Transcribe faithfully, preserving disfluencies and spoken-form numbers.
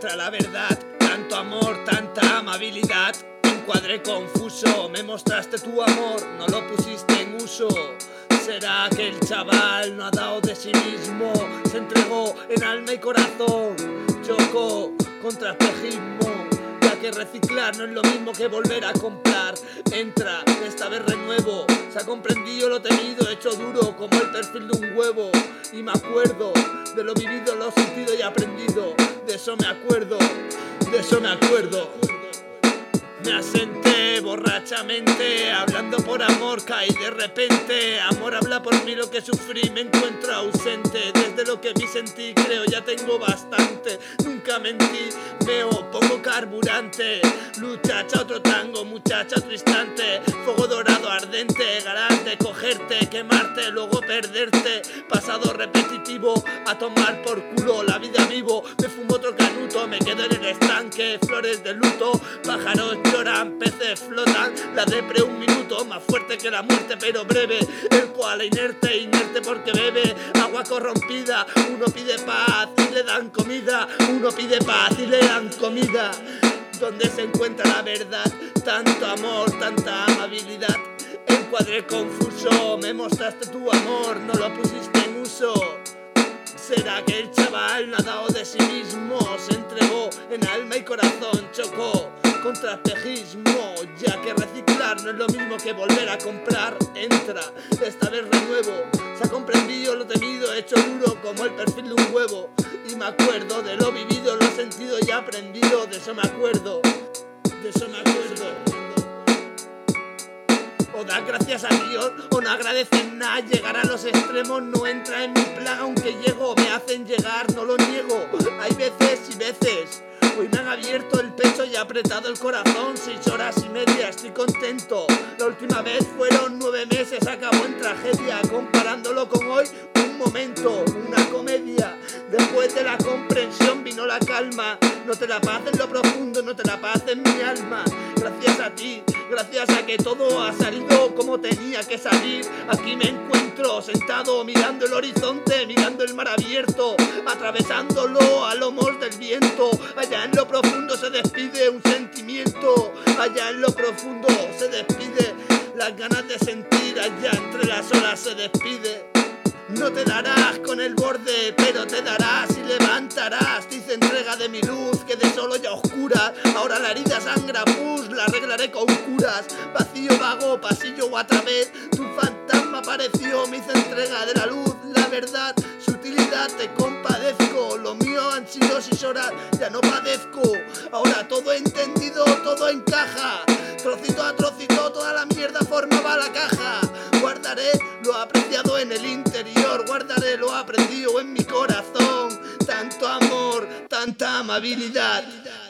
encuentra la verdad. Tanto amor, tanta amabilidad. Encuadre confuso, me mostraste tu amor, no lo pusiste en uso. ¿Será que el chaval no ha dado de sí mismo? Se entregó en alma y corazón, chocó contra espejismo. Ya que reciclar no es lo mismo que volver a comprar. Entra, esta vez renuevo. Se ha comprendido lo temido, hecho duro como el perfil de un huevo. Y me acuerdo de lo vivido, lo sentido y aprendido. De eso me acuerdo, de eso me acuerdo. Me asenté borrachamente, hablando por amor, caí de repente. Amor habla por mí, lo que sufrí me encuentro ausente. Desde lo que vi sentí, creo ya tengo bastante. Nunca mentí, meo pongo carburante. Muchacha, otro tango, muchacha, otro instante. Fuego dorado ardente, ganas de cogerte, quemarte, luego perderte. Pasado repetitivo, a tomar por culo la vida vivo. Me fumo otro canuto, me quedo en el estanque. Flores de luto, pájaros lloran, peces flotan. La depre un minuto, más fuerte que la muerte pero breve. El koala inerte, inerte porque bebe agua corrompida. Uno pide paz y le dan comida. Uno pide paz y le dan comida. Donde se encuentra la verdad, tanto amor, tanta amabilidad. Encuadre confuso, me mostraste tu amor, no lo pusiste en uso. ¿Será que el chaval no ha dado de sí mismo? Se entregó en alma y corazón, chocó contra espejismo. Ya que reciclar no es lo mismo que volver a comprar. Entra, esta vez renuevo. Se ha comprendido lo temido, hecho duro como el perfil de un huevo. Y me acuerdo de lo vivido, lo sentido y aprendido. De eso me acuerdo, de eso me acuerdo. O das gracias a Dios o no agradeces nada. Llegar a los extremos no entra en mi plan. Aunque llego, me hacen llegar, no lo niego. Hay veces y veces. Hoy me han abierto el pecho y apretado el corazón. Seis horas y media, estoy contento. La última vez fueron nueve meses, acabó en tragedia. Comparándolo con hoy, un momento, una comedia. Después de la comprensión vino la calma. No te la paz en lo profundo, no te la paz en mi alma. Gracias a ti, gracias a que todo ha salido como tenía que salir. Aquí me encuentro sentado mirando el horizonte, mirando el mar abierto, atravesándolo a lomos del viento. Allá en lo profundo se despide un sentimiento. Allá en lo profundo se despide las ganas de sentir. Allá entre las olas se despide. No te darás con el borde, pero te darás y levantarás. Dice entrega de mi luz, que de solo ya oscura. Ahora la herida sangra, pus, la arreglaré con curas. Vacío, vago, pasillo o a través. Tu fantasma apareció, me hizo entrega de la luz. La verdad, su utilidad, te compadezco. Lo mío han sido seis horas, ya no padezco. Ahora todo entendido, todo encaja. Trocito a trocito, toda la mierda formaba la caja. Guardaré lo apreciado en el interior, guardaré lo aprendido en mi corazón. Tanto amor, tanta amabilidad.